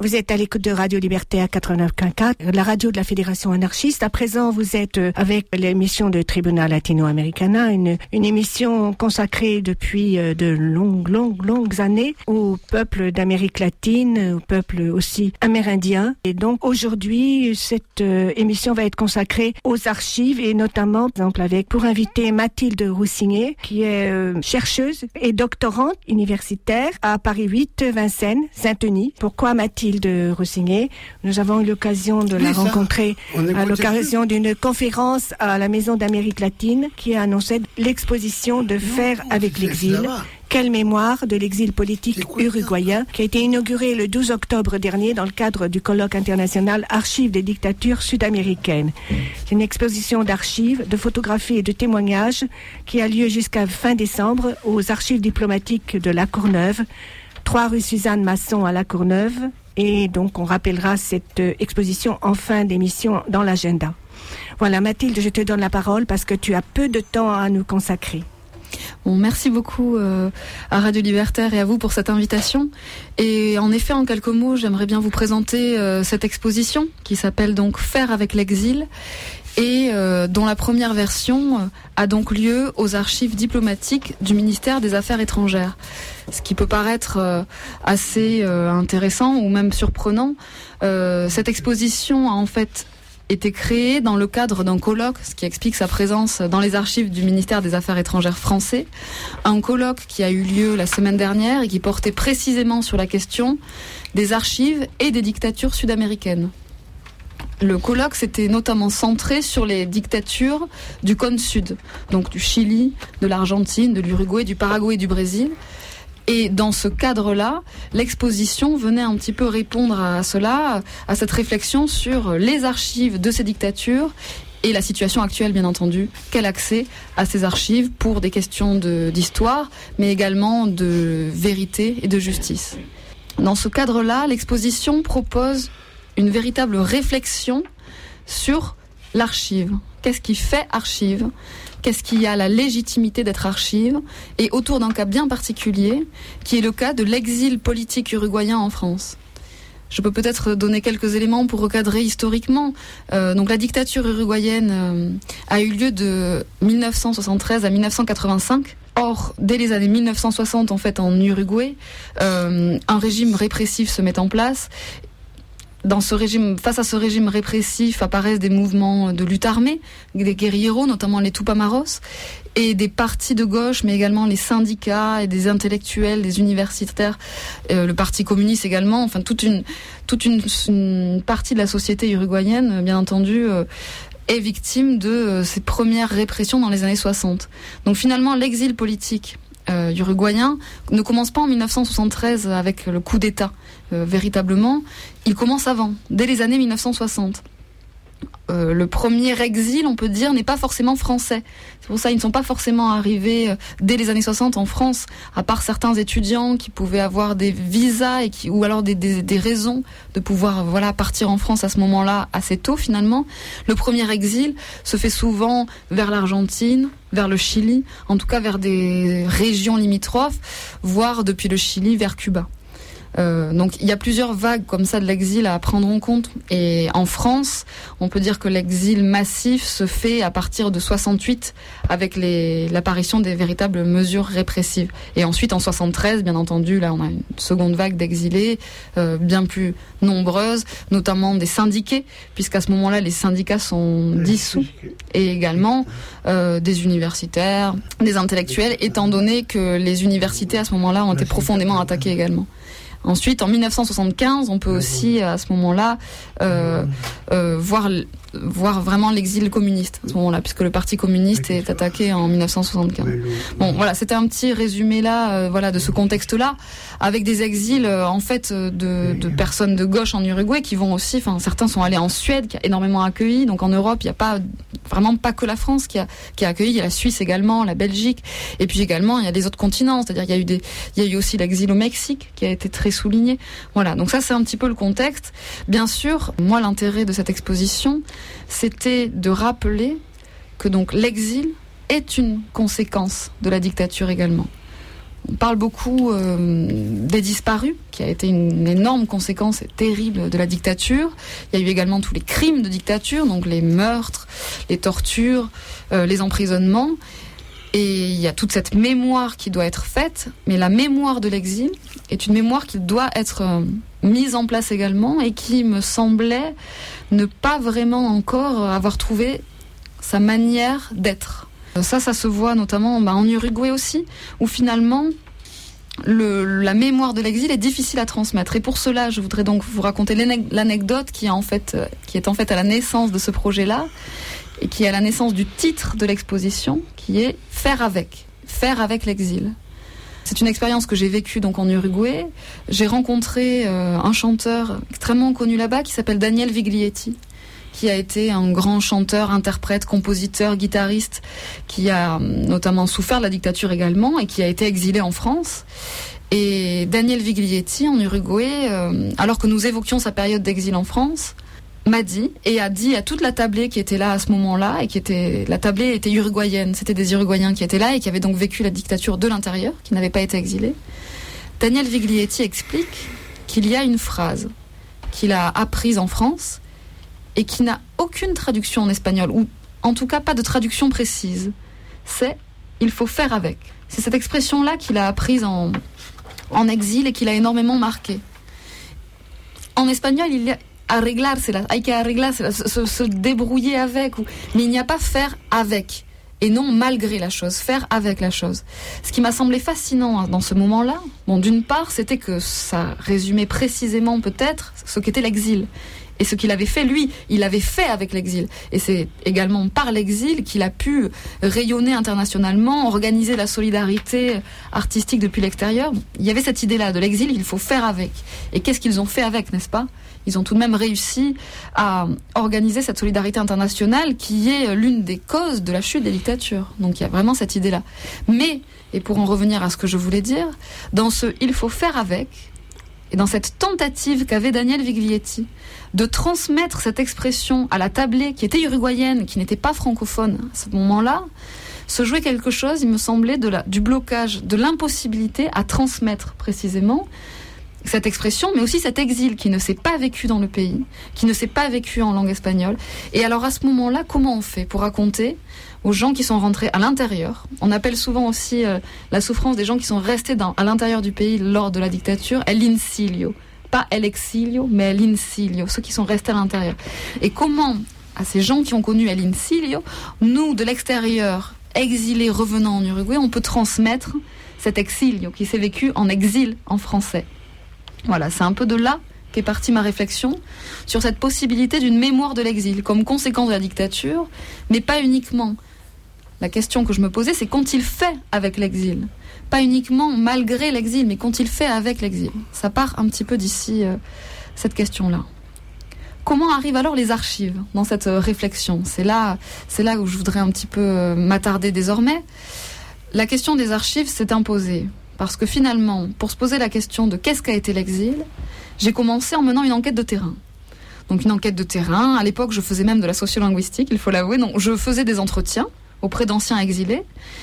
Vous êtes à l'écoute de Radio Libertaire 89.4, la radio de la Fédération anarchiste. À présent, vous êtes avec l'émission de Tribunal Latino-Americana, une émission consacrée depuis de longues années au peuple d'Amérique latine, au peuple aussi amérindien. Et donc, aujourd'hui, cette émission va être consacrée aux archives et notamment, par exemple, avec pour inviter Mathilde Roussinet, qui est chercheuse et doctorante universitaire à Paris 8, Vincennes, Saint-Denis. Pourquoi Mathilde Roussinet? Nous avons eu l'occasion de la rencontrer à l'occasion d'une conférence à la Maison d'Amérique latine qui a annoncé l'exposition de Faire avec l'exil. Quelle mémoire de l'exil politique uruguayen, qui a été inaugurée le 12 octobre dernier dans le cadre du colloque international Archives des dictatures sud-américaines. C'est une exposition d'archives, de photographies et de témoignages qui a lieu jusqu'à fin décembre aux archives diplomatiques de La Courneuve, 3 rue Suzanne Masson à La Courneuve. Et donc, on rappellera cette exposition en fin d'émission dans l'agenda. Voilà, Mathilde, je te donne la parole parce que tu as peu de temps à nous consacrer. Bon, merci beaucoup à Radio Libertaire et à vous pour cette invitation. Et en effet, en quelques mots, j'aimerais bien vous présenter cette exposition qui s'appelle donc Faire avec l'exil et dont la première version a donc lieu aux archives diplomatiques du ministère des Affaires étrangères. Ce qui peut paraître assez intéressant ou même surprenant. Cette exposition a en fait été créée dans le cadre d'un colloque, ce qui explique sa présence dans les archives du ministère des Affaires étrangères français. Un colloque qui a eu lieu la semaine dernière et qui portait précisément sur la question des archives et des dictatures sud-américaines. Le colloque s'était notamment centré sur les dictatures du cône sud, donc du Chili, de l'Argentine, de l'Uruguay, du Paraguay et du Brésil. Et dans ce cadre-là, l'exposition venait un petit peu répondre à cela, à cette réflexion sur les archives de ces dictatures et la situation actuelle, bien entendu. Quel accès à ces archives pour des questions d'histoire, mais également de vérité et de justice. Dans ce cadre-là, l'exposition propose une véritable réflexion sur l'archive. Qu'est-ce qui fait archive ? Qu'est-ce qui a la légitimité d'être archive, et autour d'un cas bien particulier, qui est le cas de l'exil politique uruguayen en France. Je peux peut-être donner quelques éléments pour recadrer historiquement. Donc la dictature uruguayenne a eu lieu de 1973 à 1985. Or, dès les années 1960, en fait, en Uruguay, un régime répressif se met en place. Face à ce régime répressif apparaissent des mouvements de lutte armée, des guérilleros, notamment les Tupamaros, et des partis de gauche, mais également les syndicats et des intellectuels, des universitaires, le Parti communiste également, enfin toute une partie de la société uruguayenne, bien entendu, est victime de ces premières répressions dans les années 60. Donc finalement, l'exil politique uruguayen ne commence pas en 1973 avec le coup d'État, véritablement. Il commence avant, dès les années 1960. Le premier exil, on peut dire, n'est pas forcément français. C'est pour ça qu'ils ne sont pas forcément arrivés dès les années 60 en France, à part certains étudiants qui pouvaient avoir des visas ou alors des raisons de pouvoir partir en France à ce moment-là assez tôt finalement. Le premier exil se fait souvent vers l'Argentine, vers le Chili, en tout cas vers des régions limitrophes, voire depuis le Chili vers Cuba. Donc il y a plusieurs vagues comme ça de l'exil à prendre en compte. Et en France, on peut dire que l'exil massif se fait à partir de 68 avec l'apparition des véritables mesures répressives. Et ensuite en 73, bien entendu, là on a une seconde vague d'exilés bien plus nombreuses, notamment des syndiqués, puisqu'à ce moment-là les syndicats sont dissous, et également des universitaires, des intellectuels, étant donné que les universités à ce moment-là ont été profondément attaquées également. Ensuite, en 1975, on peut aussi, à ce moment-là, voir vraiment l'exil communiste, à ce moment-là, puisque le Parti communiste est attaqué en 1975. Bon, voilà, c'était un petit résumé là, de ce contexte-là, avec des exils, en fait, de personnes de gauche en Uruguay qui vont aussi, certains sont allés en Suède, qui a énormément accueilli, donc en Europe, il n'y a vraiment pas que la France qui a accueilli, il y a la Suisse également, la Belgique, et puis également, il y a les autres continents, c'est-à-dire il y a eu aussi l'exil au Mexique, qui a été très souligné. Voilà, donc ça c'est un petit peu le contexte. Bien sûr, moi l'intérêt de cette exposition, c'était de rappeler que donc l'exil est une conséquence de la dictature également. On parle beaucoup des disparus, qui a été une énorme conséquence terrible de la dictature. Il y a eu également tous les crimes de dictature, donc les meurtres, les tortures, les emprisonnements. Et il y a toute cette mémoire qui doit être faite, mais la mémoire de l'exil est une mémoire qui doit être mise en place également et qui me semblait ne pas vraiment encore avoir trouvé sa manière d'être. Ça se voit notamment en Uruguay aussi, où finalement la mémoire de l'exil est difficile à transmettre. Et pour cela, je voudrais donc vous raconter l'anecdote qui est en fait à la naissance de ce projet-là, et qui est à la naissance du titre de l'exposition, qui est « Faire avec l'exil ». C'est une expérience que j'ai vécue donc en Uruguay. J'ai rencontré un chanteur extrêmement connu là-bas qui s'appelle Daniel Viglietti, qui a été un grand chanteur, interprète, compositeur, guitariste, qui a notamment souffert de la dictature également et qui a été exilé en France. Et Daniel Viglietti, en Uruguay, alors que nous évoquions sa période d'exil en France, m'a dit et a dit à toute la tablée qui était là à ce moment-là, la tablée était uruguayenne, c'était des Uruguayens qui étaient là et qui avaient donc vécu la dictature de l'intérieur, qui n'avaient pas été exilés. Daniel Viglietti explique qu'il y a une phrase qu'il a apprise en France et qui n'a aucune traduction en espagnol, ou en tout cas pas de traduction précise. C'est « il faut faire avec ». C'est cette expression-là qu'il a apprise en exil et qu'il a énormément marqué. En espagnol, il y a arreglársela, hay que arreglársela, se débrouiller avec, mais il n'y a pas faire avec, et non malgré la chose, faire avec la chose. Ce qui m'a semblé fascinant dans ce moment-là, d'une part, c'était que ça résumait précisément peut-être ce qu'était l'exil. Et ce qu'il avait fait, lui, il l'avait fait avec l'exil. Et c'est également par l'exil qu'il a pu rayonner internationalement, organiser la solidarité artistique depuis l'extérieur. Il y avait cette idée-là de l'exil, il faut faire avec. Et qu'est-ce qu'ils ont fait avec, n'est-ce pas ? Ils ont tout de même réussi à organiser cette solidarité internationale qui est l'une des causes de la chute des dictatures. Donc il y a vraiment cette idée-là. Mais, et pour en revenir à ce que je voulais dire, dans ce « il faut faire avec », et dans cette tentative qu'avait Daniel Viglietti de transmettre cette expression à la tablée qui était uruguayenne, qui n'était pas francophone à ce moment-là, se jouait quelque chose, il me semblait, du blocage, de l'impossibilité à transmettre précisément cette expression, mais aussi cet exil qui ne s'est pas vécu dans le pays, qui ne s'est pas vécu en langue espagnole. Et alors à ce moment-là, comment on fait pour raconter aux gens qui sont rentrés à l'intérieur? On appelle souvent aussi la souffrance des gens qui sont restés à l'intérieur du pays lors de la dictature, el incilio. Pas el exilio, mais el incilio, ceux qui sont restés à l'intérieur. Et comment, à ces gens qui ont connu el incilio, nous, de l'extérieur, exilés, revenant en Uruguay, on peut transmettre cet exilio qui s'est vécu en exil en français. Voilà, c'est un peu de là qu'est partie ma réflexion sur cette possibilité d'une mémoire de l'exil comme conséquence de la dictature, mais pas uniquement. La question que je me posais, c'est qu'ont-ils fait avec l'exil ? Pas uniquement malgré l'exil, mais qu'ont-ils fait avec l'exil ? Ça part un petit peu d'ici, cette question-là. Comment arrivent alors les archives dans cette réflexion ? C'est là où je voudrais un petit peu m'attarder désormais. La question des archives s'est imposée. Parce que finalement, pour se poser la question de qu'est-ce qu'a été l'exil, j'ai commencé en menant une enquête de terrain. Donc une enquête de terrain, à l'époque je faisais même de la sociolinguistique, il faut l'avouer, donc je faisais des entretiens auprès d'anciens exilés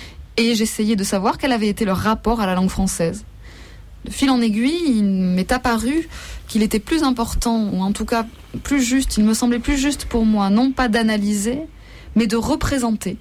et j'essayais de savoir quel avait été leur rapport à la langue française. De fil en aiguille, il m'est apparu qu'il était plus important, ou en tout cas plus juste, il me semblait plus juste pour moi, non pas d'analyser, mais de représenter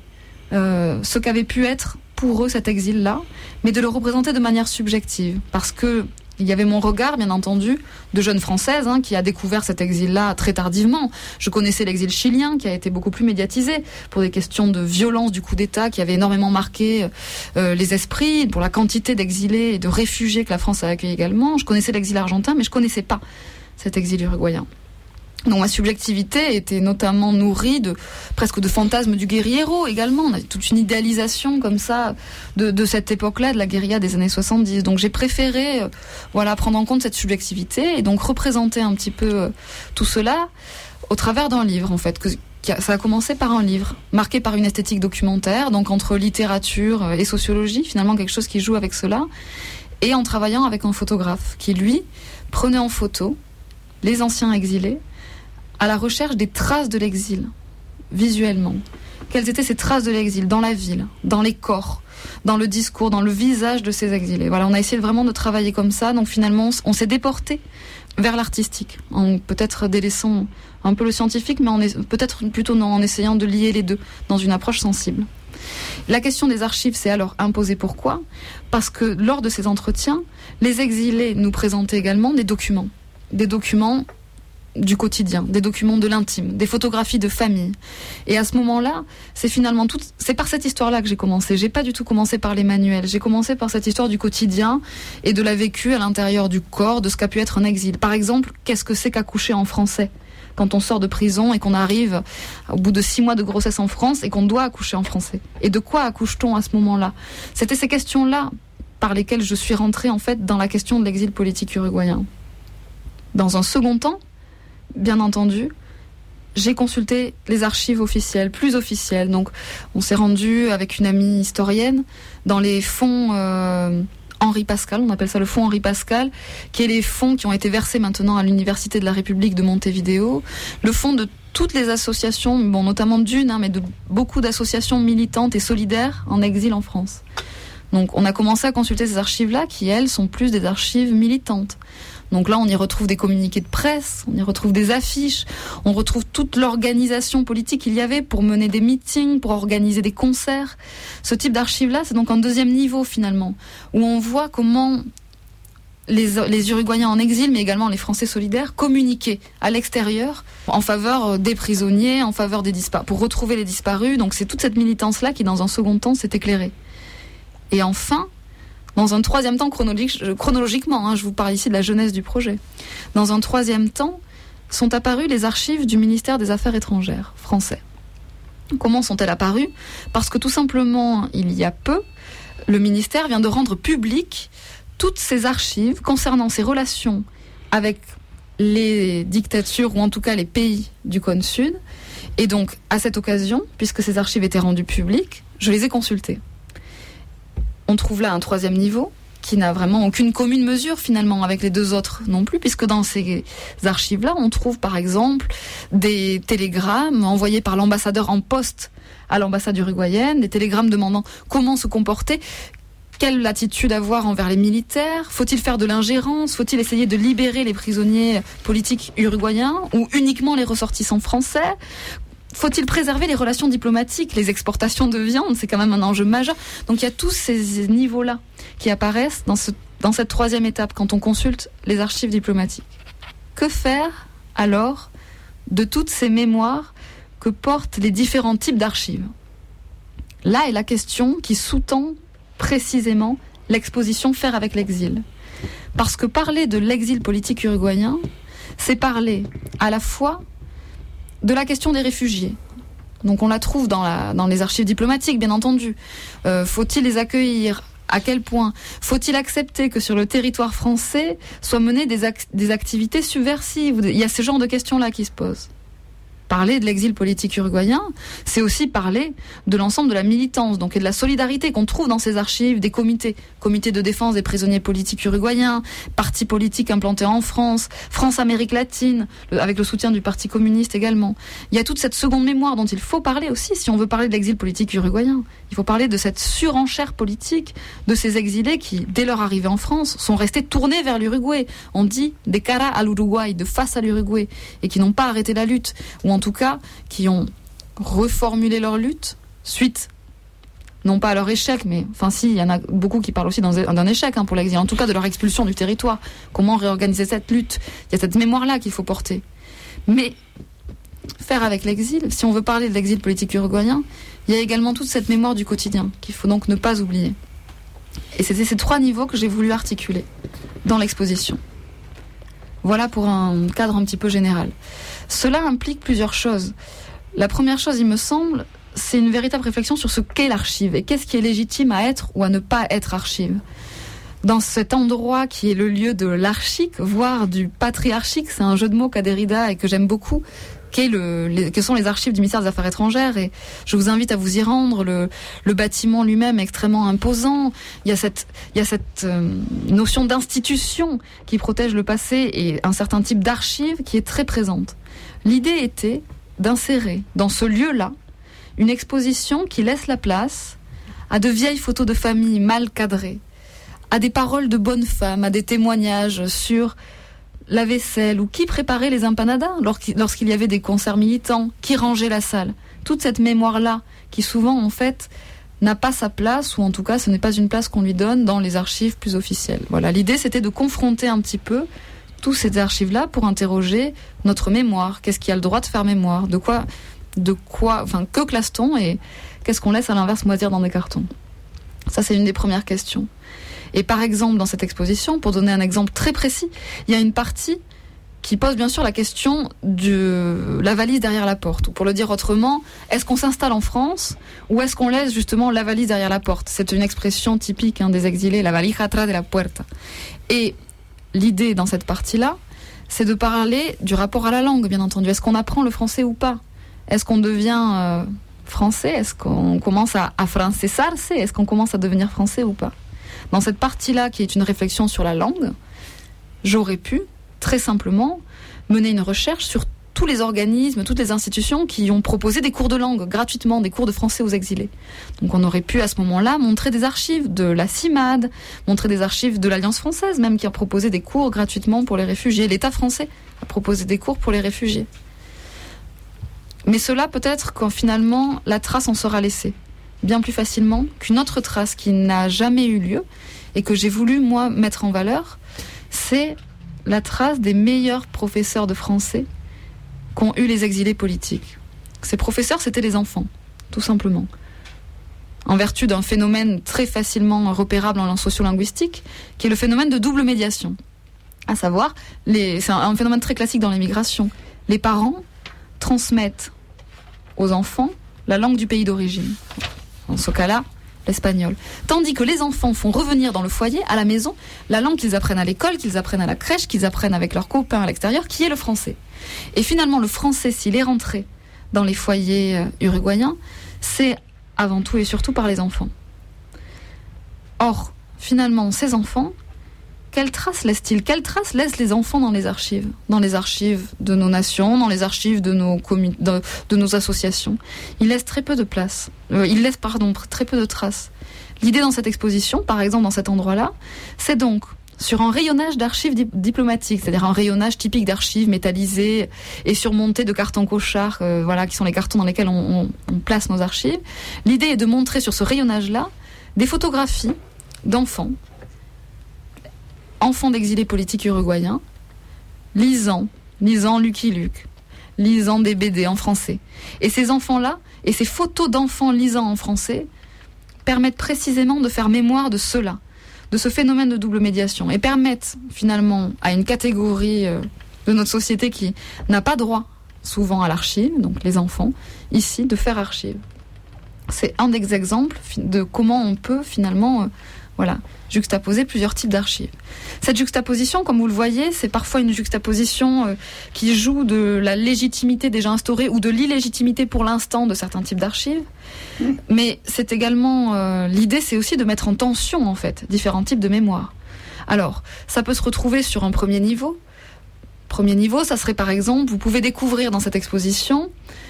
ce qu'avait pu être pour eux cet exil-là, mais de le représenter de manière subjective. Parce que il y avait mon regard, bien entendu, de jeune Française qui a découvert cet exil-là très tardivement. Je connaissais l'exil chilien, qui a été beaucoup plus médiatisé pour des questions de violence du coup d'État, qui avait énormément marqué les esprits, pour la quantité d'exilés et de réfugiés que la France a accueillis également. Je connaissais l'exil argentin, mais je connaissais pas cet exil uruguayen. Donc ma subjectivité était notamment nourrie presque de fantasmes du guerriero également. On avait toute une idéalisation comme ça de cette époque-là, de la guérilla des années 70. Donc j'ai préféré prendre en compte cette subjectivité et donc représenter un petit peu tout cela au travers d'un livre en fait. Ça a commencé par un livre marqué par une esthétique documentaire, donc entre littérature et sociologie, finalement quelque chose qui joue avec cela, et en travaillant avec un photographe qui lui prenait en photo les anciens exilés à la recherche des traces de l'exil, visuellement. quelles étaient ces traces de l'exil dans la ville, dans les corps, dans le discours, dans le visage de ces exilés. Voilà, on a essayé vraiment de travailler comme ça. Donc finalement, on s'est déporté vers l'artistique, en peut-être délaissant un peu le scientifique, mais peut-être plutôt non, en essayant de lier les deux dans une approche sensible. La question des archives s'est alors imposée. Pourquoi ? Parce que lors de ces entretiens, les exilés nous présentaient également des documents du quotidien, des documents de l'intime, des photographies de famille. Et à ce moment-là, c'est par cette histoire-là que j'ai commencé. J'ai pas du tout commencé par les manuels. J'ai commencé par cette histoire du quotidien et de la vécue à l'intérieur du corps, de ce qu'a pu être un exil. Par exemple, qu'est-ce que c'est qu'accoucher en français ? Quand on sort de prison et qu'on arrive au bout de 6 mois de grossesse en France et qu'on doit accoucher en français. Et de quoi accouche-t-on à ce moment-là ? C'était ces questions-là par lesquelles je suis rentrée en fait dans la question de l'exil politique uruguayen. Dans un second temps, bien entendu, j'ai consulté les archives officielles, plus officielles. Donc, on s'est rendu avec une amie historienne dans les fonds Henri Pascal, on appelle ça le fonds Henri Pascal, qui est les fonds qui ont été versés maintenant à l'Université de la République de Montevideo, le fonds de toutes les associations, bon, notamment d'une, mais de beaucoup d'associations militantes et solidaires en exil en France. Donc, on a commencé à consulter ces archives-là, qui, elles, sont plus des archives militantes. Donc là, on y retrouve des communiqués de presse, on y retrouve des affiches, on retrouve toute l'organisation politique qu'il y avait pour mener des meetings, pour organiser des concerts. Ce type d'archives-là, c'est donc un deuxième niveau finalement, où on voit comment les Uruguayens en exil, mais également les Français solidaires, communiquaient à l'extérieur en faveur des prisonniers, en faveur des disparus, pour retrouver les disparus. Donc c'est toute cette militance-là qui, dans un second temps, s'est éclairée. Et enfin, dans un troisième temps, chronologiquement, je vous parle ici de la jeunesse du projet. Dans un troisième temps, sont apparues les archives du ministère des Affaires étrangères français. Comment sont-elles apparues ? Parce que tout simplement, il y a peu, le ministère vient de rendre public toutes ces archives concernant ses relations avec les dictatures, ou en tout cas les pays du cône sud. Et donc, à cette occasion, puisque ces archives étaient rendues publiques, je les ai consultées. On trouve là un troisième niveau qui n'a vraiment aucune commune mesure finalement avec les deux autres non plus, puisque dans ces archives-là, on trouve par exemple des télégrammes envoyés par l'ambassadeur en poste à l'ambassade uruguayenne, des télégrammes demandant comment se comporter, quelle attitude avoir envers les militaires, faut-il faire de l'ingérence, faut-il essayer de libérer les prisonniers politiques uruguayens ou uniquement les ressortissants français ? Faut-il préserver les relations diplomatiques, les exportations de viande, c'est quand même un enjeu majeur. Donc il y a tous ces niveaux-là qui apparaissent dans cette troisième étape quand on consulte les archives diplomatiques. Que faire alors de toutes ces mémoires que portent les différents types d'archives ? Là est la question qui sous-tend précisément l'exposition Faire avec l'exil. Parce que parler de l'exil politique uruguayen, c'est parler à la fois de la question des réfugiés. Donc on la trouve dans les archives diplomatiques, bien entendu. Faut-il les accueillir ? À quel point ? Faut-il accepter que sur le territoire français soient menées des activités subversives ? Il y a ce genre de questions-là qui se posent. Parler de l'exil politique uruguayen, c'est aussi parler de l'ensemble de la militance, donc et de la solidarité qu'on trouve dans ces archives, des comités de défense des prisonniers politiques uruguayens, partis politiques implantés en France, France-Amérique latine, avec le soutien du Parti communiste également. Il y a toute cette seconde mémoire dont il faut parler aussi, si on veut parler de l'exil politique uruguayen. Il faut parler de cette surenchère politique de ces exilés qui, dès leur arrivée en France, sont restés tournés vers l'Uruguay. On dit de cara al Uruguay, de face à l'Uruguay, et qui n'ont pas arrêté la lutte, ou en tout cas, qui ont reformulé leur lutte suite, non pas à leur échec, mais enfin si, il y en a beaucoup qui parlent aussi d'un échec pour l'exil, en tout cas de leur expulsion du territoire. Comment réorganiser cette lutte ? Il y a cette mémoire-là qu'il faut porter. Mais faire avec l'exil, si on veut parler de l'exil politique uruguayen, il y a également toute cette mémoire du quotidien qu'il faut donc ne pas oublier. Et c'était ces trois niveaux que j'ai voulu articuler dans l'exposition. Voilà pour un cadre un petit peu général. Cela implique plusieurs choses. La première chose, il me semble, c'est une véritable réflexion sur ce qu'est l'archive et qu'est-ce qui est légitime à être ou à ne pas être archive. Dans cet endroit qui est le lieu de l'archique, voire du patriarchique, c'est un jeu de mots qu'a Derrida et que j'aime beaucoup, que sont les archives du ministère des Affaires étrangères, et je vous invite à vous y rendre. Le bâtiment lui-même est extrêmement imposant. Il y a cette notion d'institution qui protège le passé et un certain type d'archives qui est très présente. L'idée était d'insérer dans ce lieu-là une exposition qui laisse la place à de vieilles photos de famille mal cadrées, à des paroles de bonnes femmes, à des témoignages sur la vaisselle ou qui préparait les empanadas lorsqu'il y avait des concerts militants, qui rangeait la salle. Toute cette mémoire-là, qui souvent, en fait, n'a pas sa place, ou en tout cas, ce n'est pas une place qu'on lui donne dans les archives plus officielles. Voilà, l'idée, c'était de confronter un petit peu toutes ces archives-là pour interroger notre mémoire. Qu'est-ce qui a le droit de faire mémoire ? Que classe-t-on et qu'est-ce qu'on laisse à l'inverse moisir dans des cartons ? Ça, c'est une des premières questions. Et par exemple, dans cette exposition, pour donner un exemple très précis, il y a une partie qui pose bien sûr la question de la valise derrière la porte. Ou pour le dire autrement, est-ce qu'on s'installe en France ou est-ce qu'on laisse justement la valise derrière la porte ? C'est une expression typique des exilés, la valija atrás de la puerta. Et l'idée dans cette partie-là, c'est de parler du rapport à la langue, bien entendu. Est-ce qu'on apprend le français ou pas ? Est-ce qu'on devient français ? Est-ce qu'on commence à francesarse ? Est-ce qu'on commence à devenir français ou pas ? Dans cette partie-là, qui est une réflexion sur la langue, j'aurais pu, très simplement, mener une recherche sur tous les organismes, toutes les institutions qui ont proposé des cours de langue gratuitement, des cours de français aux exilés. Donc on aurait pu à ce moment-là montrer des archives de la CIMAD, montrer des archives de l'Alliance française même qui a proposé des cours gratuitement pour les réfugiés. L'État français a proposé des cours pour les réfugiés. Mais cela peut-être quand finalement la trace en sera laissée, bien plus facilement qu'une autre trace qui n'a jamais eu lieu et que j'ai voulu moi mettre en valeur, c'est la trace des meilleurs professeurs de français qu'ont eu les exilés politiques. Ces professeurs, c'était les enfants, tout simplement. En vertu d'un phénomène très facilement repérable en sociolinguistique, qui est le phénomène de double médiation. À savoir, c'est un phénomène très classique dans l'immigration. Les parents transmettent aux enfants la langue du pays d'origine. Dans ce cas-là, l'espagnol. Tandis que les enfants font revenir dans le foyer, à la maison, la langue qu'ils apprennent à l'école, qu'ils apprennent à la crèche, qu'ils apprennent avec leurs copains à l'extérieur, qui est le français. Et finalement, le français, s'il est rentré dans les foyers uruguayens, c'est avant tout et surtout par les enfants. Or, finalement, ces enfants, quelles traces laissent-ils ? Quelles traces laissent les enfants dans les archives ? Dans les archives de nos nations, dans les archives de nos associations. Ils laissent très peu de place. Très peu de traces. L'idée dans cette exposition, par exemple dans cet endroit-là, c'est donc sur un rayonnage d'archives diplomatiques, c'est-à-dire un rayonnage typique d'archives métallisées et surmontées de cartons cochards, qui sont les cartons dans lesquels on place nos archives. L'idée est de montrer sur ce rayonnage-là des photographies d'enfants d'exilés politiques uruguayens, lisant Lucky Luke, lisant des BD en français. Et ces enfants-là, et ces photos d'enfants lisant en français, permettent précisément de faire mémoire de cela, de ce phénomène de double médiation, et permettent finalement à une catégorie de notre société qui n'a pas droit souvent à l'archive, donc les enfants, ici, de faire archive. C'est un des exemples de comment on peut finalement juxtaposer plusieurs types d'archives. Cette juxtaposition, comme vous le voyez, c'est parfois une juxtaposition qui joue de la légitimité déjà instaurée ou de l'illégitimité pour l'instant de certains types d'archives. Mais c'est également l'idée, c'est aussi de mettre en tension en fait différents types de mémoire. Alors, ça peut se retrouver sur un premier niveau. Premier niveau, ça serait par exemple, vous pouvez découvrir dans cette exposition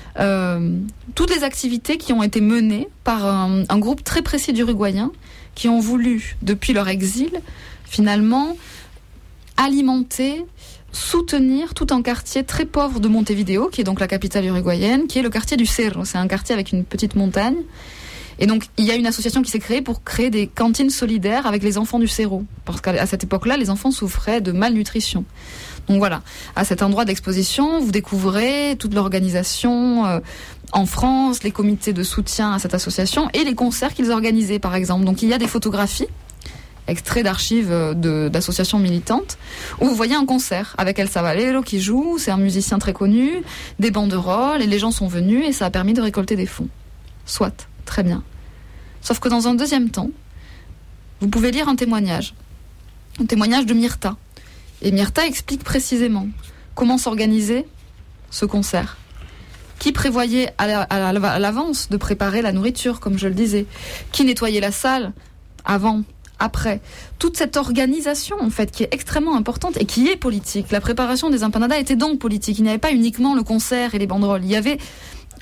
toutes les activités qui ont été menées par un groupe très précis d'Uruguayens qui ont voulu, depuis leur exil, finalement, alimenter, soutenir tout un quartier très pauvre de Montevideo, qui est donc la capitale uruguayenne, qui est le quartier du Cerro. C'est un quartier avec une petite montagne. Et donc, il y a une association qui s'est créée pour créer des cantines solidaires avec les enfants du Cerro. Parce qu'à cette époque-là, les enfants souffraient de malnutrition. Donc voilà, à cet endroit d'exposition, vous découvrez toute l'organisation en France, les comités de soutien à cette association et les concerts qu'ils organisaient, par exemple. Donc il y a des photographies, extraits d'archives d'associations militantes, où vous voyez un concert avec El Sabalero qui joue, c'est un musicien très connu, des banderoles, et les gens sont venus et ça a permis de récolter des fonds. Soit, très bien. Sauf que dans un deuxième temps, vous pouvez lire un témoignage de Myrta. Et Myrta explique précisément comment s'organisait ce concert. Qui prévoyait à l'avance de préparer la nourriture, comme je le disais. Qui nettoyait la salle avant, après. Toute cette organisation, en fait, qui est extrêmement importante et qui est politique. La préparation des empanadas était donc politique. Il n'y avait pas uniquement le concert et les banderoles. Il y avait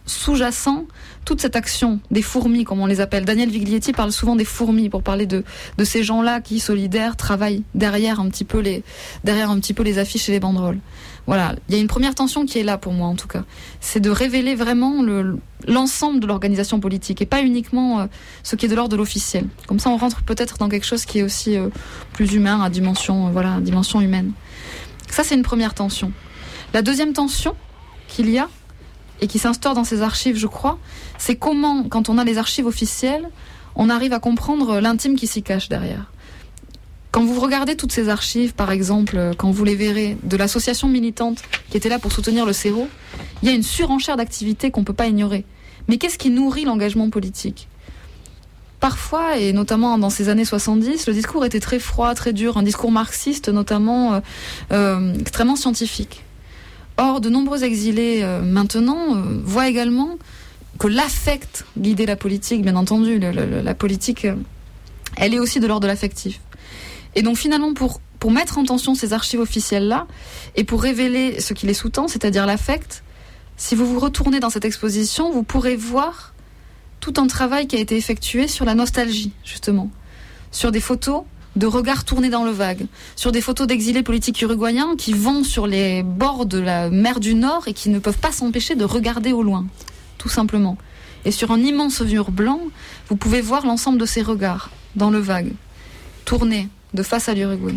sous-jacent toute cette action des fourmis, comme on les appelle. Daniel Viglietti parle souvent des fourmis pour parler de ces gens-là qui, solidaires, travaillent derrière un petit peu les affiches et les banderoles. Voilà, il y a une première tension qui est là pour moi en tout cas. C'est de révéler vraiment l'ensemble de l'organisation politique et pas uniquement ce qui est de l'ordre de l'officiel. Comme ça on rentre peut-être dans quelque chose qui est aussi plus humain, à dimension humaine. Ça c'est une première tension. La deuxième tension qu'il y a et qui s'instaure dans ces archives, je crois, c'est comment, quand on a les archives officielles, on arrive à comprendre l'intime qui s'y cache derrière. Quand vous regardez toutes ces archives, par exemple, quand vous les verrez, de l'association militante qui était là pour soutenir le Cerro, il y a une surenchère d'activités qu'on ne peut pas ignorer. Mais qu'est-ce qui nourrit l'engagement politique ? Parfois, et notamment dans ces années 70, le discours était très froid, très dur, un discours marxiste notamment extrêmement scientifique. Or, de nombreux exilés maintenant voient également que l'affect guidait la politique, bien entendu. La politique, elle est aussi de l'ordre de l'affectif. Et donc finalement, pour mettre en tension ces archives officielles-là, et pour révéler ce qui les sous-tend, c'est-à-dire l'affect, si vous vous retournez dans cette exposition, vous pourrez voir tout un travail qui a été effectué sur la nostalgie, justement. Sur des photos de regards tournés dans le vague, sur des photos d'exilés politiques uruguayens qui vont sur les bords de la mer du Nord et qui ne peuvent pas s'empêcher de regarder au loin, tout simplement. Et sur un immense mur blanc, vous pouvez voir l'ensemble de ces regards dans le vague, tournés de face à l'Uruguay.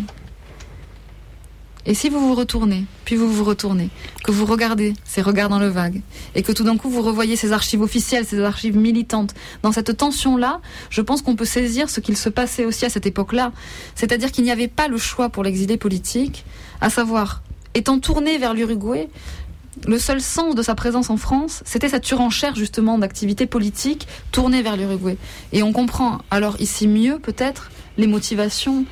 Et si vous vous retournez, puis vous vous retournez, que vous regardez ces regards dans le vague, et que tout d'un coup vous revoyez ces archives officielles, ces archives militantes, dans cette tension-là, je pense qu'on peut saisir ce qu'il se passait aussi à cette époque-là. C'est-à-dire qu'il n'y avait pas le choix pour l'exilé politique, à savoir, étant tourné vers l'Uruguay, le seul sens de sa présence en France, c'était cette surenchère justement d'activités politiques tournées vers l'Uruguay. Et on comprend alors ici mieux peut-être les motivations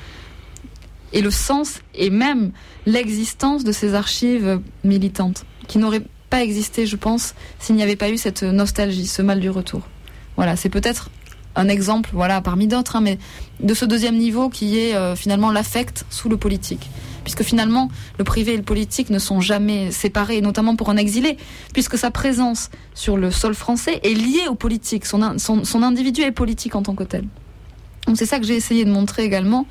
et le sens et même l'existence de ces archives militantes qui n'auraient pas existé, je pense, s'il n'y avait pas eu cette nostalgie, ce mal du retour. Voilà, c'est peut-être un exemple, voilà, parmi d'autres, mais de ce deuxième niveau qui est finalement l'affect sous le politique. Puisque finalement, le privé et le politique ne sont jamais séparés, notamment pour un exilé, puisque sa présence sur le sol français est liée au politique. Son individu est politique en tant que tel. Donc c'est ça que j'ai essayé de montrer également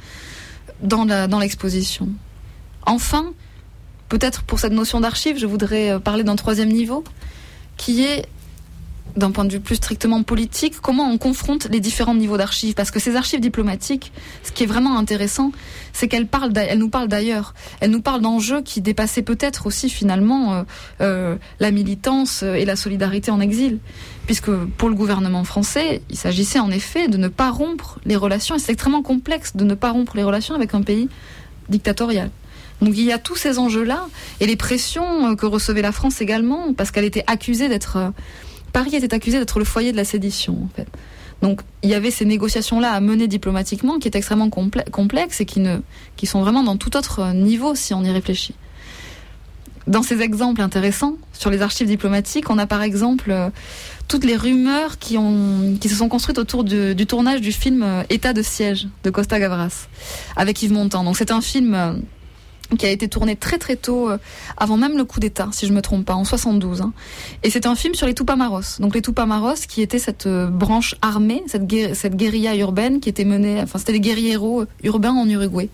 dans l'exposition. Enfin, peut-être pour cette notion d'archive, je voudrais parler d'un troisième niveau, qui est, d'un point de vue plus strictement politique, comment on confronte les différents niveaux d'archives. Parce que ces archives diplomatiques, ce qui est vraiment intéressant, c'est qu'elles nous parlent d'ailleurs. Elles nous parlent d'enjeux qui dépassaient peut-être aussi finalement la militance et la solidarité en exil. Puisque pour le gouvernement français, il s'agissait en effet de ne pas rompre les relations, et c'est extrêmement complexe de ne pas rompre les relations avec un pays dictatorial. Donc il y a tous ces enjeux-là, et les pressions que recevait la France également, parce qu'elle était accusée d'être... Paris était accusé d'être le foyer de la sédition, en fait. Donc il y avait ces négociations-là à mener diplomatiquement qui étaient extrêmement complexes et qui sont vraiment dans tout autre niveau si on y réfléchit. Dans ces exemples intéressants sur les archives diplomatiques, on a par exemple toutes les rumeurs qui se sont construites autour du tournage du film État de siège de Costa Gavras avec Yves Montand. Donc c'est un film qui a été tourné très très tôt, avant même le coup d'État, si je me trompe pas, en 72. Et c'est un film sur les Tupamaros. Donc les Tupamaros, qui étaient cette branche armée, cette guérilla urbaine qui était menée, enfin c'était des guérilleros urbains en Uruguay.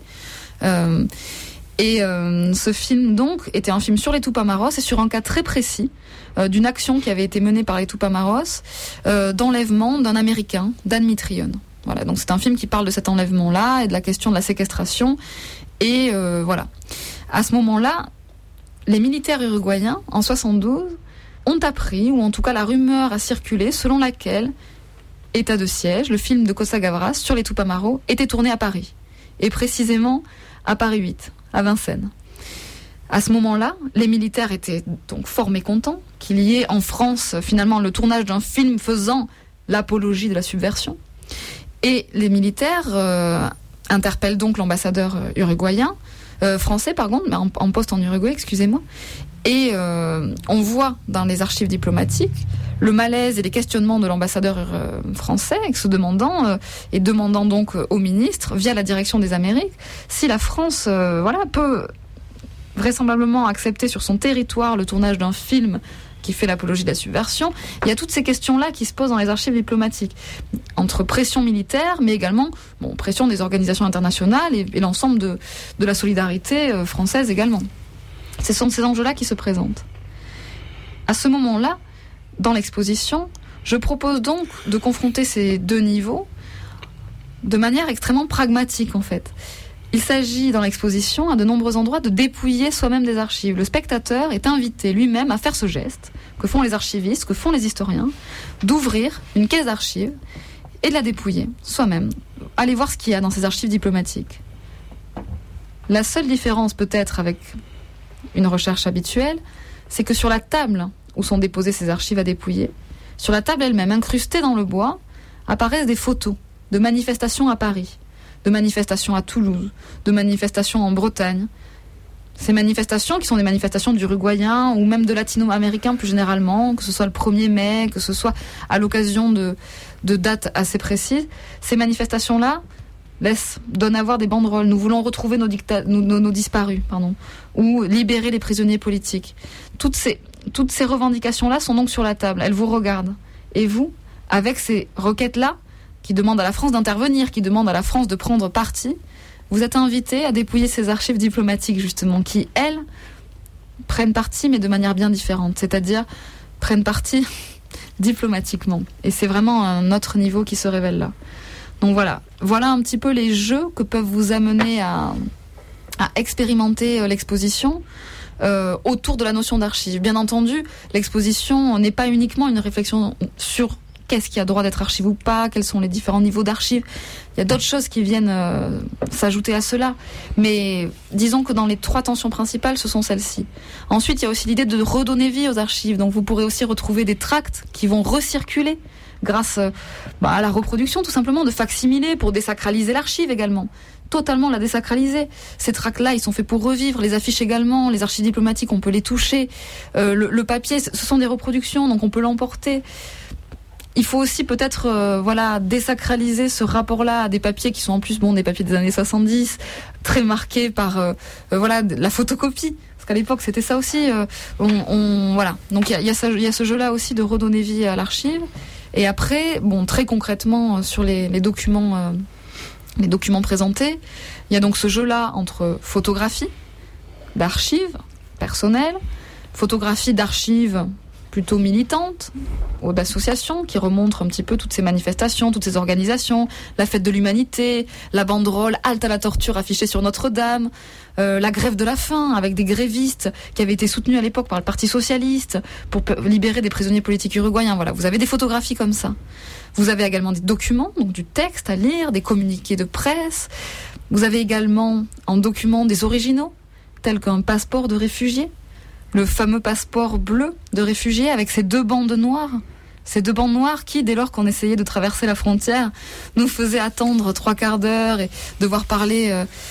Ce film donc était un film sur les Tupamaros et sur un cas très précis d'une action qui avait été menée par les Tupamaros d'enlèvement d'un Américain, Dan Mitrione. Voilà, donc c'est un film qui parle de cet enlèvement-là et de la question de la séquestration. Et voilà. À ce moment-là, les militaires uruguayens, en 72, ont appris, ou en tout cas la rumeur a circulé, selon laquelle État de siège, le film de Costa Gavras sur les Tupamaros, était tourné à Paris. Et précisément à Paris 8, à Vincennes. À ce moment-là, les militaires étaient donc fort mécontents qu'il y ait en France, finalement, le tournage d'un film faisant l'apologie de la subversion. Et les militaires... interpelle donc l'ambassadeur français par contre, mais en poste en Uruguay, excusez-moi. Et on voit dans les archives diplomatiques le malaise et les questionnements de l'ambassadeur français, se demandant et demandant donc au ministre, via la direction des Amériques, si la France peut vraisemblablement accepter sur son territoire le tournage d'un film qui fait l'apologie de la subversion. Il y a toutes ces questions-là qui se posent dans les archives diplomatiques, entre pression militaire, mais également pression des organisations internationales et l'ensemble de la solidarité française également. Ce sont ces enjeux-là qui se présentent. À ce moment-là, dans l'exposition, je propose donc de confronter ces deux niveaux de manière extrêmement pragmatique en fait. Il s'agit dans l'exposition, à de nombreux endroits, de dépouiller soi-même des archives. Le spectateur est invité lui-même à faire ce geste, que font les archivistes, que font les historiens, d'ouvrir une caisse d'archives et de la dépouiller soi-même. Allez voir ce qu'il y a dans ces archives diplomatiques. La seule différence peut-être avec une recherche habituelle, c'est que sur la table où sont déposées ces archives à dépouiller, sur la table elle-même, incrustée dans le bois, apparaissent des photos de manifestations à Paris, de manifestations à Toulouse, de manifestations en Bretagne. Ces manifestations qui sont des manifestations d'Uruguayens ou même de Latino-Américains plus généralement, que ce soit le 1er mai, que ce soit à l'occasion de dates assez précises, ces manifestations-là donnent à voir des banderoles. Nous voulons retrouver nos disparus, ou libérer les prisonniers politiques. Toutes ces revendications-là sont donc sur la table. Elles vous regardent. Et vous, avec ces requêtes-là, qui demandent à la France d'intervenir, qui demandent à la France de prendre parti, vous êtes invité à dépouiller ces archives diplomatiques, justement, qui, elles, prennent parti, mais de manière bien différente. C'est-à-dire, prennent parti diplomatiquement. Et c'est vraiment un autre niveau qui se révèle là. Donc voilà un petit peu les jeux que peuvent vous amener à expérimenter l'exposition autour de la notion d'archive. Bien entendu, l'exposition n'est pas uniquement une réflexion sur qu'est-ce qui a droit d'être archive ou pas, quels sont les différents niveaux d'archives. Il y a d'autres choses qui viennent s'ajouter à cela. Mais disons que dans les 3 tensions principales, ce sont celles-ci. Ensuite, il y a aussi l'idée de redonner vie aux archives. Donc vous pourrez aussi retrouver des tracts qui vont recirculer grâce à la reproduction, tout simplement, de facsimilés pour désacraliser l'archive également. Totalement la désacraliser. Ces tracts-là, ils sont faits pour revivre. Les affiches également, les archives diplomatiques, on peut les toucher. Le papier, ce sont des reproductions, donc on peut l'emporter. Il faut aussi peut-être désacraliser ce rapport-là à des papiers qui sont en plus des papiers des années 70, très marqués par la photocopie. Parce qu'à l'époque, c'était ça aussi. Donc il y a ce jeu-là aussi de redonner vie à l'archive. Et après, très concrètement sur les documents présentés, il y a donc ce jeu-là entre photographie d'archives personnelles, photographie d'archives plutôt militantes, ou d'associations qui remontrent un petit peu toutes ces manifestations, toutes ces organisations, la fête de l'humanité, la banderole halte à la torture affichée sur Notre-Dame, la grève de la faim avec des grévistes qui avaient été soutenus à l'époque par le Parti socialiste pour libérer des prisonniers politiques uruguayens. Voilà, vous avez des photographies comme ça. Vous avez également des documents, donc du texte à lire, des communiqués de presse. Vous avez également en document des originaux, tels qu'un passeport de réfugié, le fameux passeport bleu de réfugié avec ces 2 bandes noires. Ces 2 bandes noires qui, dès lors qu'on essayait de traverser la frontière, nous faisaient attendre 3/4 d'heure et devoir parler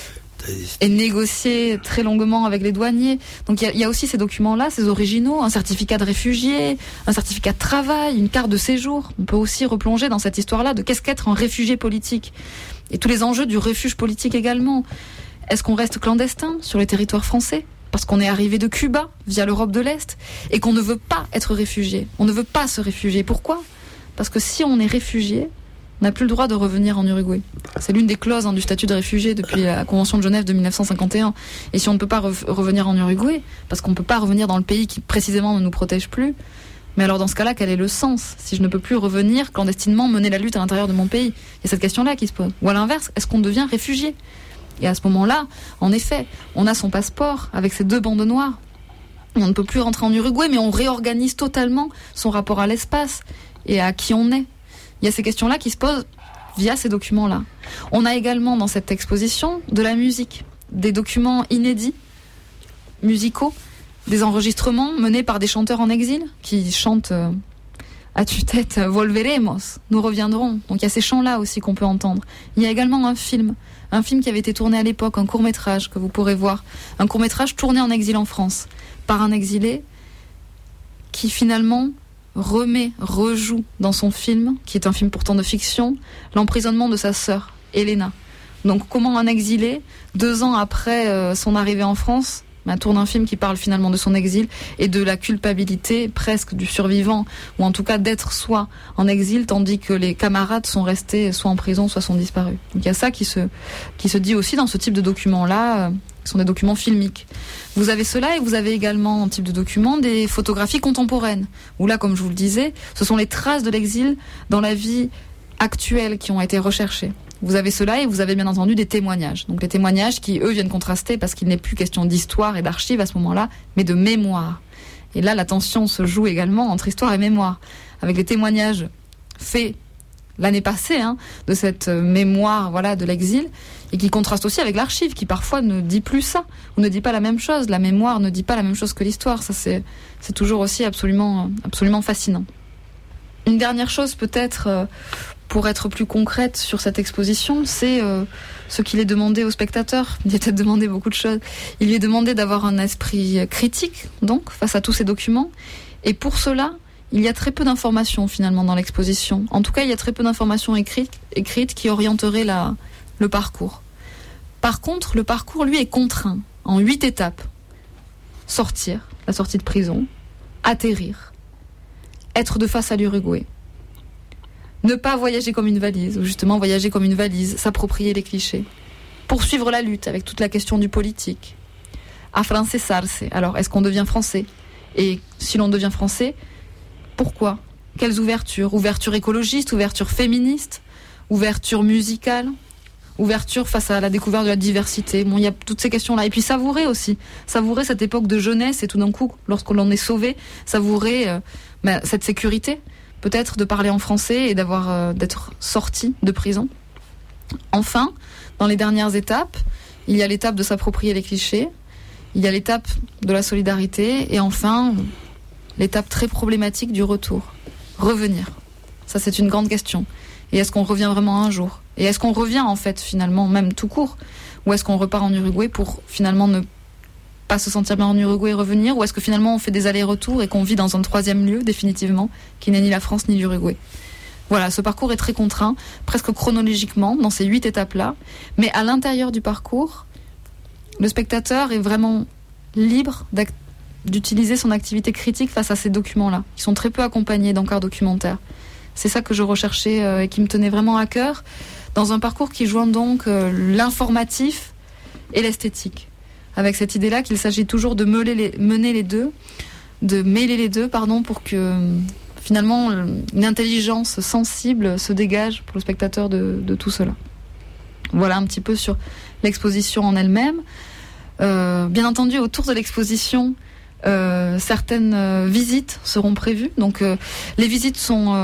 et négocier très longuement avec les douaniers. Donc il y a aussi ces documents-là, ces originaux, un certificat de réfugié, un certificat de travail, une carte de séjour. On peut aussi replonger dans cette histoire-là de qu'est-ce qu'être un réfugié politique. Et tous les enjeux du refuge politique également. Est-ce qu'on reste clandestin sur les territoires français ? Parce qu'on est arrivé de Cuba via l'Europe de l'Est et qu'on ne veut pas être réfugié. On ne veut pas se réfugier. Pourquoi ? Parce que si on est réfugié, on n'a plus le droit de revenir en Uruguay. C'est l'une des clauses du statut de réfugié depuis la Convention de Genève de 1951. Et si on ne peut pas revenir en Uruguay, parce qu'on ne peut pas revenir dans le pays qui précisément ne nous protège plus, mais alors dans ce cas-là, quel est le sens ? Si je ne peux plus revenir clandestinement mener la lutte à l'intérieur de mon pays, il y a cette question-là qui se pose. Ou à l'inverse, est-ce qu'on devient réfugié ? Et à ce moment-là, en effet, on a son passeport avec ces 2 bandes noires. Et on ne peut plus rentrer en Uruguay, mais on réorganise totalement son rapport à l'espace et à qui on est. Il y a ces questions-là qui se posent via ces documents-là. On a également dans cette exposition de la musique, des documents inédits, musicaux, des enregistrements menés par des chanteurs en exil qui chantent à tue-tête « Volveremos », nous reviendrons. Donc il y a ces chants-là aussi qu'on peut entendre. Il y a également un film qui avait été tourné à l'époque, un court-métrage que vous pourrez voir. Un court-métrage tourné en exil en France par un exilé qui finalement rejoue dans son film, qui est un film pourtant de fiction, l'emprisonnement de sa sœur, Elena. Donc comment un exilé, 2 ans après son arrivée en France, un tour d'un film qui parle finalement de son exil et de la culpabilité presque du survivant, ou en tout cas d'être soit en exil tandis que les camarades sont restés soit en prison, soit sont disparus. Donc il y a ça qui se dit aussi dans ce type de documents-là, qui sont des documents filmiques. Vous avez cela et vous avez également en type de document des photographies contemporaines, où là, comme je vous le disais, ce sont les traces de l'exil dans la vie actuelle qui ont été recherchées. Vous avez cela et vous avez bien entendu des témoignages. Donc les témoignages qui, eux, viennent contraster parce qu'il n'est plus question d'histoire et d'archives à ce moment-là, mais de mémoire. Et là, la tension se joue également entre histoire et mémoire, avec les témoignages faits l'année passée, de cette mémoire, voilà, de l'exil, et qui contraste aussi avec l'archive, qui parfois ne dit plus ça, ou ne dit pas la même chose. La mémoire ne dit pas la même chose que l'histoire. Ça, c'est toujours aussi absolument fascinant. Une dernière chose, peut-être, pour être plus concrète sur cette exposition, c'est ce qu'il est demandé aux spectateurs. Il est peut-être demandé beaucoup de choses. Il lui est demandé d'avoir un esprit critique, donc, face à tous ces documents. Et pour cela, il y a très peu d'informations finalement dans l'exposition. En tout cas, il y a très peu d'informations écrites qui orienteraient le parcours. Par contre, le parcours, lui, est contraint en 8 étapes. Sortir, la sortie de prison, atterrir, être de face à l'Uruguay, ne pas voyager comme une valise, ou justement voyager comme une valise, s'approprier les clichés, poursuivre la lutte avec toute la question du politique, afrancesarse. Alors, est-ce qu'on devient français? Et si l'on devient français, pourquoi? Quelles ouvertures? Ouverture écologiste, ouverture féministe, ouverture musicale, ouverture face à la découverte de la diversité. Bon, il y a toutes ces questions-là. Et puis savourer aussi. Savourer cette époque de jeunesse et tout d'un coup, lorsque l'on est sauvé, savourer cette sécurité. Peut-être de parler en français et d'être sorti de prison. Enfin, dans les dernières étapes, il y a l'étape de s'approprier les clichés, il y a l'étape de la solidarité et enfin, l'étape très problématique du retour. Revenir. Ça, c'est une grande question. Et est-ce qu'on revient vraiment un jour? Et est-ce qu'on revient, en fait, finalement, même tout court? Ou est-ce qu'on repart en Uruguay pour, finalement, ne pas se sentir bien en Uruguay et revenir? Ou est-ce que, finalement, on fait des allers-retours et qu'on vit dans un troisième lieu, définitivement, qui n'est ni la France ni l'Uruguay? Voilà, ce parcours est très contraint, presque chronologiquement, dans ces 8 étapes-là. Mais à l'intérieur du parcours, le spectateur est vraiment libre d'utiliser son activité critique face à ces documents-là, qui sont très peu accompagnés d'encarts documentaires. C'est ça que je recherchais et qui me tenait vraiment à cœur, dans un parcours qui joint donc l'informatif et l'esthétique. Avec cette idée-là qu'il s'agit toujours de mêler les deux, pour que finalement une intelligence sensible se dégage pour le spectateur de tout cela. Voilà un petit peu sur l'exposition en elle-même. Bien entendu, autour de l'exposition, certaines visites seront prévues. Donc les visites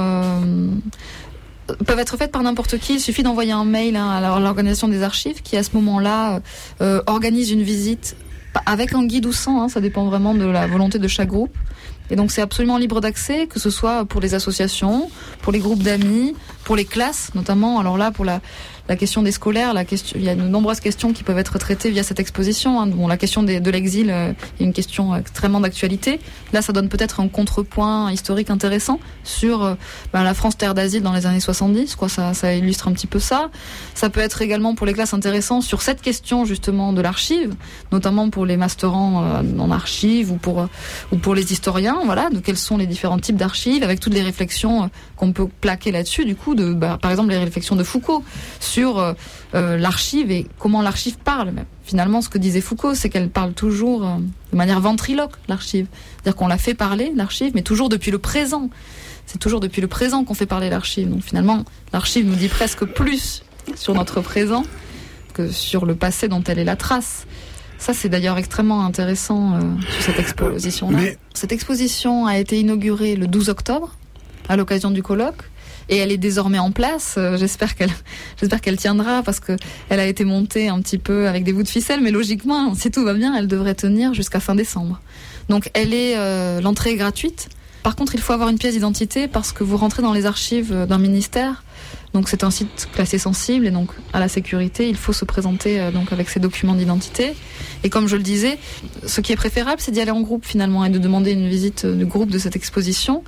peuvent être faites par n'importe qui. Il suffit d'envoyer un mail à l'organisation des archives qui à ce moment-là organise une visite avec un guide ou sans, ça dépend vraiment de la volonté de chaque groupe. Et donc c'est absolument libre d'accès, que ce soit pour les associations, pour les groupes d'amis, pour les classes notamment. Alors là, pour la question des scolaires, il y a de nombreuses questions qui peuvent être traitées via cette exposition. Bon, la question de l'exil est une question extrêmement d'actualité. Là, ça donne peut-être un contrepoint historique intéressant sur la France terre d'asile dans les années 70. Ça illustre un petit peu ça. Ça peut être également pour les classes intéressant sur cette question justement de l'archive, notamment pour les masterants en archives ou pour les historiens. Voilà, de quels sont les différents types d'archives, avec toutes les réflexions qu'on peut plaquer là-dessus, du coup, par exemple les réflexions de Foucault sur l'archive et comment l'archive parle. Même. Finalement, ce que disait Foucault, c'est qu'elle parle toujours de manière ventriloque, l'archive. C'est-à-dire qu'on la fait parler, l'archive, mais toujours depuis le présent. C'est toujours depuis le présent qu'on fait parler l'archive. Donc finalement, l'archive nous dit presque plus sur notre présent que sur le passé dont elle est la trace. Ça, c'est d'ailleurs extrêmement intéressant sur cette exposition-là. Cette exposition a été inaugurée le 12 octobre, à l'occasion du colloque, et elle est désormais en place. J'espère qu'elle tiendra, parce qu'elle a été montée un petit peu avec des bouts de ficelle, mais logiquement, si tout va bien, elle devrait tenir jusqu'à fin décembre. Donc, l'entrée est gratuite. Par contre, il faut avoir une pièce d'identité, parce que vous rentrez dans les archives d'un ministère. Donc c'est un site classé sensible et donc à la sécurité, il faut se présenter donc avec ses documents d'identité. Et comme je le disais, ce qui est préférable, c'est d'y aller en groupe finalement et de demander une visite de groupe de cette exposition.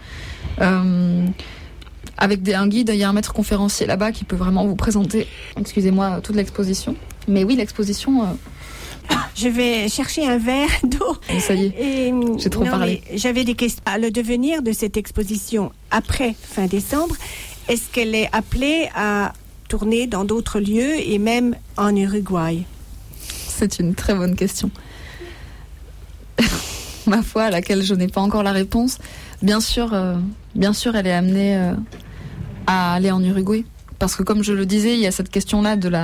Avec un guide, il y a un maître conférencier là-bas qui peut vraiment vous présenter, toute l'exposition. Mais oui, l'exposition Je vais chercher un verre d'eau. Ça y est, j'ai trop parlé. J'avais des questions. Le devenir de cette exposition après fin décembre, est-ce qu'elle est appelée à tourner dans d'autres lieux et même en Uruguay? C'est une très bonne question. Ma foi, à laquelle je n'ai pas encore la réponse. Bien sûr, elle est amenée à aller en Uruguay. Parce que comme je le disais, il y a cette question-là de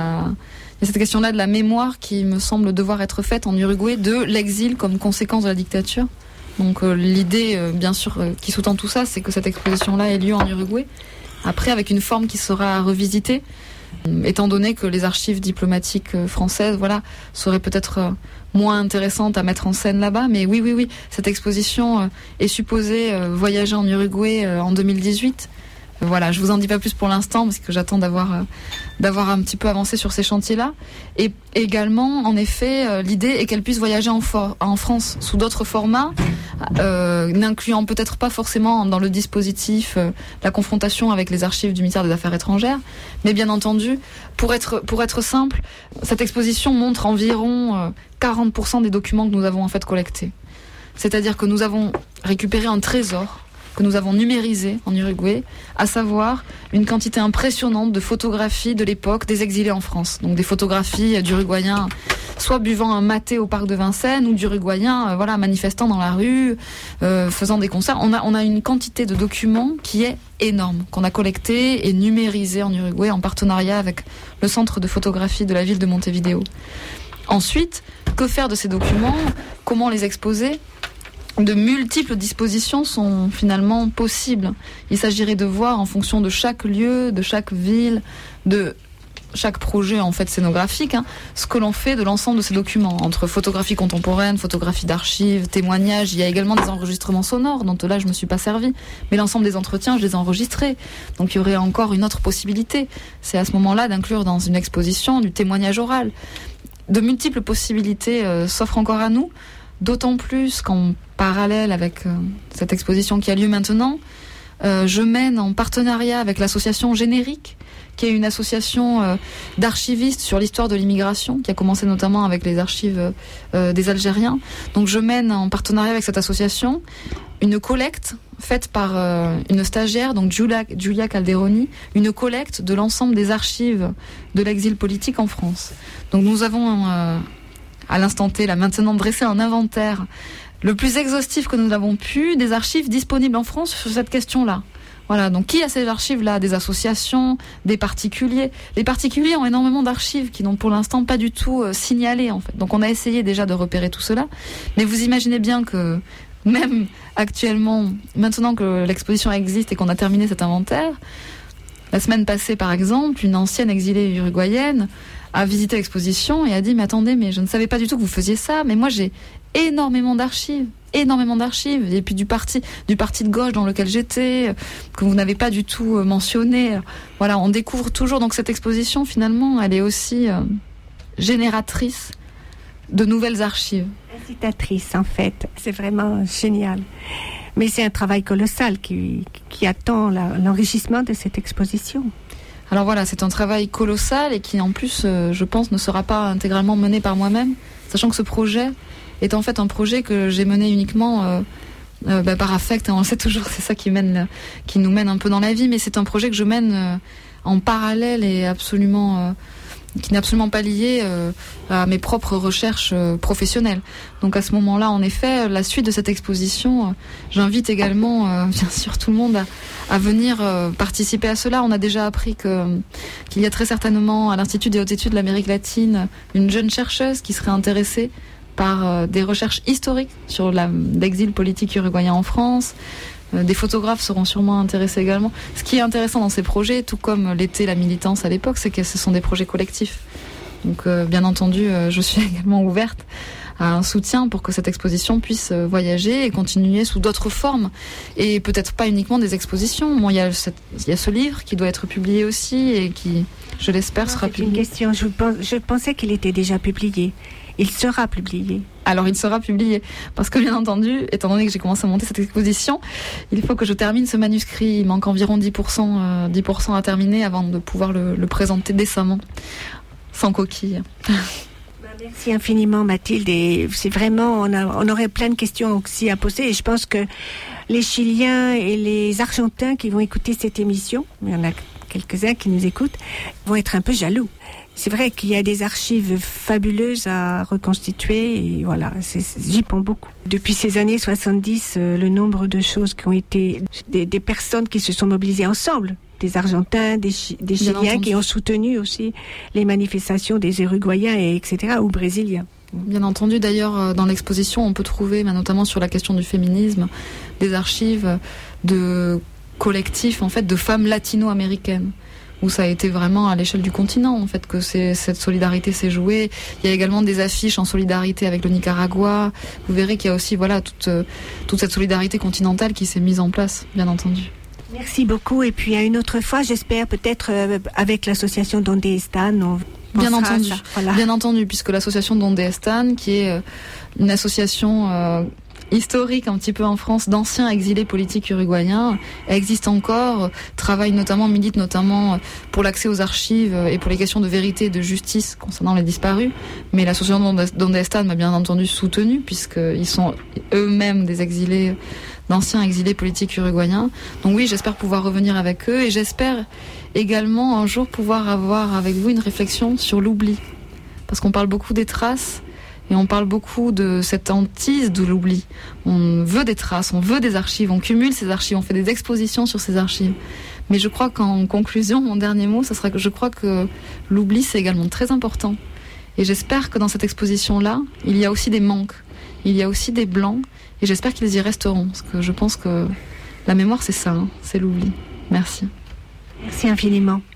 la mémoire qui me semble devoir être faite en Uruguay de l'exil comme conséquence de la dictature. Donc l'idée, bien sûr, qui sous-tend tout ça, c'est que cette exposition-là ait lieu en Uruguay. Après, avec une forme qui sera revisitée, étant donné que les archives diplomatiques françaises, seraient peut-être moins intéressantes à mettre en scène là-bas. Mais oui, cette exposition est supposée voyager en Uruguay en 2018. Voilà, je vous en dis pas plus pour l'instant parce que j'attends d'avoir un petit peu avancé sur ces chantiers-là. Et également, en effet, l'idée est qu'elle puisse voyager en France sous d'autres formats, n'incluant peut-être pas forcément dans le dispositif la confrontation avec les archives du ministère des Affaires étrangères, mais bien entendu, pour être simple, cette exposition montre environ 40% des documents que nous avons en fait collectés. C'est-à-dire que nous avons récupéré un trésor que nous avons numérisé en Uruguay, à savoir une quantité impressionnante de photographies de l'époque des exilés en France. Donc des photographies d'Uruguayens soit buvant un maté au parc de Vincennes ou d'Uruguayens manifestant dans la rue, faisant des concerts. On a une quantité de documents qui est énorme, qu'on a collecté et numérisé en Uruguay en partenariat avec le centre de photographie de la ville de Montevideo. Ensuite, que faire de ces documents? Comment les exposer? De multiples dispositions sont finalement possibles. Il s'agirait de voir en fonction de chaque lieu, de chaque ville, de chaque projet en fait scénographique, ce que l'on fait de l'ensemble de ces documents, entre photographie contemporaine, photographie d'archives, témoignages. Il y a également des enregistrements sonores dont là je me suis pas servi, mais l'ensemble des entretiens je les ai enregistrés. Donc il y aurait encore une autre possibilité, c'est à ce moment-là d'inclure dans une exposition du témoignage oral. De multiples possibilités s'offrent encore à nous, d'autant plus qu'en parallèle avec cette exposition qui a lieu maintenant, je mène en partenariat avec l'association Générique, qui est une association d'archivistes sur l'histoire de l'immigration, qui a commencé notamment avec les archives des Algériens. Donc je mène en partenariat avec cette association une collecte faite par une stagiaire, donc Giulia Calderoni, une collecte de l'ensemble des archives de l'exil politique en France. Donc nous avons à l'instant T, là maintenant, dressé un inventaire le plus exhaustif que nous avons pu des archives disponibles en France sur cette question-là. Voilà, donc qui a ces archives-là? Des associations, des particuliers. Les particuliers ont énormément d'archives qui n'ont pour l'instant pas du tout signalé, en fait. Donc on a essayé déjà de repérer tout cela, mais vous imaginez bien que même actuellement, maintenant que l'exposition existe et qu'on a terminé cet inventaire, la semaine passée par exemple, une ancienne exilée uruguayenne a visité l'exposition et a dit « Mais attendez, mais je ne savais pas du tout que vous faisiez ça, mais moi j'ai énormément d'archives, et puis du parti de gauche dans lequel j'étais, que vous n'avez pas du tout mentionné. » Voilà, on découvre toujours, donc cette exposition finalement, elle est aussi génératrice de nouvelles archives. Incitatrice en fait, c'est vraiment génial. Mais c'est un travail colossal qui attend l'enrichissement de cette exposition. Alors voilà, c'est un travail colossal et qui en plus, je pense, ne sera pas intégralement mené par moi-même, sachant que ce projet est en fait un projet que j'ai mené uniquement par affect, on le sait toujours, c'est ça qui nous mène un peu dans la vie, mais c'est un projet que je mène en parallèle et qui n'est absolument pas lié à mes propres recherches professionnelles. Donc à ce moment-là, en effet, la suite de cette exposition, j'invite également, bien sûr, tout le monde à venir participer à cela. On a déjà appris qu'il y a très certainement à l'Institut des hautes études de l'Amérique latine une jeune chercheuse qui serait intéressée par des recherches historiques sur l'exil politique uruguayen en France. Des photographes seront sûrement intéressés également. Ce qui est intéressant dans ces projets, tout comme l'était la militance à l'époque, c'est que ce sont des projets collectifs. Donc bien entendu, je suis également ouverte à un soutien pour que cette exposition puisse voyager et continuer sous d'autres formes. Et peut-être pas uniquement des expositions. Bon, il y a ce livre qui doit être publié aussi et qui, je l'espère, sera publié. C'est une question. Je pensais qu'il était déjà publié. Il sera publié. Alors il sera publié, parce que bien entendu, étant donné que j'ai commencé à monter cette exposition, il faut que je termine ce manuscrit. Il manque environ 10% à terminer avant de pouvoir le présenter décemment, sans coquille. Merci infiniment Mathilde, et c'est vraiment, on aurait plein de questions aussi à poser, et je pense que les Chiliens et les Argentins qui vont écouter cette émission, il y en a quelques-uns qui nous écoutent, vont être un peu jaloux. C'est vrai qu'il y a des archives fabuleuses à reconstituer, et voilà, j'y pense beaucoup. Depuis ces années 70, le nombre de choses qui ont été, des personnes qui se sont mobilisées ensemble, des Argentins, des Chiliens qui ont soutenu aussi les manifestations des Uruguayens, etc., ou Brésiliens. Bien entendu, d'ailleurs, dans l'exposition, on peut trouver, notamment sur la question du féminisme, des archives de collectifs, en fait, de femmes latino-américaines, où ça a été vraiment à l'échelle du continent, en fait, que cette solidarité s'est jouée. Il y a également des affiches en solidarité avec le Nicaragua. Vous verrez qu'il y a aussi, voilà, toute cette solidarité continentale qui s'est mise en place, bien entendu. Merci beaucoup, et puis à une autre fois, j'espère peut-être avec l'association Donde Están, bien entendu, voilà. Bien entendu, puisque l'association Donde Están, qui est une association historique un petit peu en France d'anciens exilés politiques uruguayens, existe encore, milite notamment pour l'accès aux archives et pour les questions de vérité et de justice concernant les disparus. Mais l'association Donde Están m'a bien entendu soutenu, puisqu'ils sont eux-mêmes d'anciens exilés politiques uruguayens. Donc oui, j'espère pouvoir revenir avec eux, et j'espère également un jour pouvoir avoir avec vous une réflexion sur l'oubli. Parce qu'on parle beaucoup des traces, et on parle beaucoup de cette hantise de l'oubli. On veut des traces, on veut des archives, on cumule ces archives, on fait des expositions sur ces archives. Mais je crois qu'en conclusion, mon dernier mot, ça sera que je crois que l'oubli, c'est également très important. Et j'espère que dans cette exposition-là, il y a aussi des manques, il y a aussi des blancs, et j'espère qu'ils y resteront, parce que je pense que la mémoire, c'est ça, c'est l'oubli. Merci. Merci infiniment.